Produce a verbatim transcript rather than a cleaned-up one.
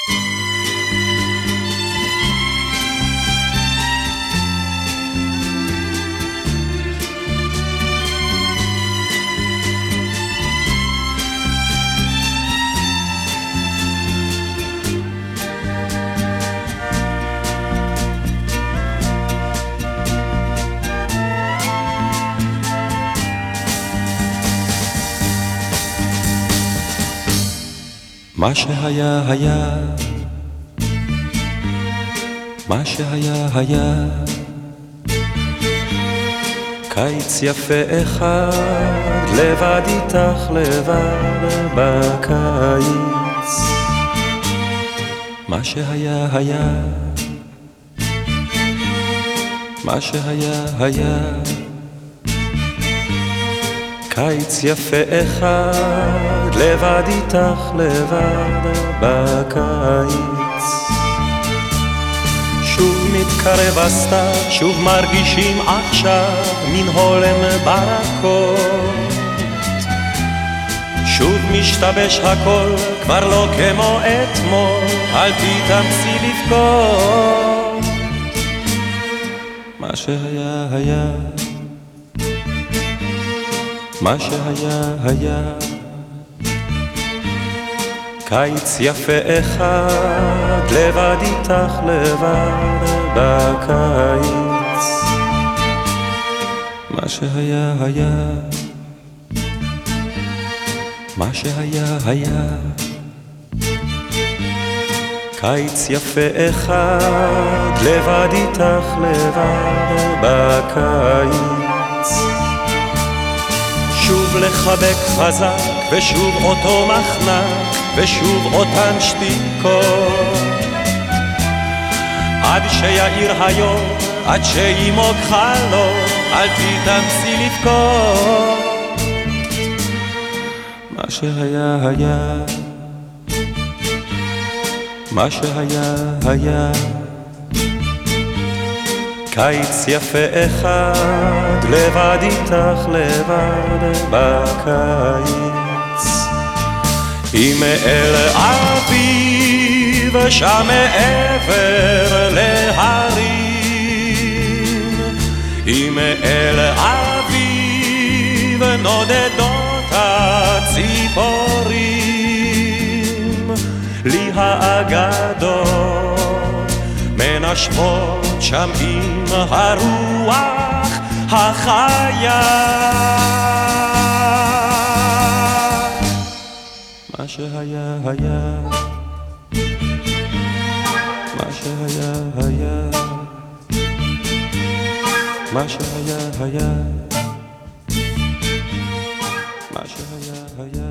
מה שהיה היה, מה שהיה היה, קיץ יפה אחד, לבד איתך לבד בקיץ. מה שהיה היה, מה שהיה היה, קיץ יפה אחד, לבד איתך לבד בקיץ. שוב מתקרב הסתיו, שוב מרגישים עכשיו מן הולם ברקות. שוב משתבש הכל, כבר לא כמו אתמול, אל תתאמצי לבכות. מה שהיה היה, מה שהיה היה, קיץ יפה אחד, לבד איתך לבד בקיץ. מה שהיה היה, מה שהיה היה, קיץ יפה אחד, לבד איתך לבד בקיץ. שוב לחבק חזק, ושוב אותו מחנק, ושוב אותן שתיקות. עד שיעיר היום, עד שימוג חלום, אל תתאמצי לבכות. מה שהיה היה, מה שהיה היה, קיץ יפה אחד, לבד איתך לבד בקיץ. אם אל אביב שם מעבר להרים, אם אל אביב נודדות הציפורים, לי האגדות מנשבות שם עם הרוח החיה. מה שהיה היה, מה שהיה היה, מה שהיה היה, מה שהיה היה.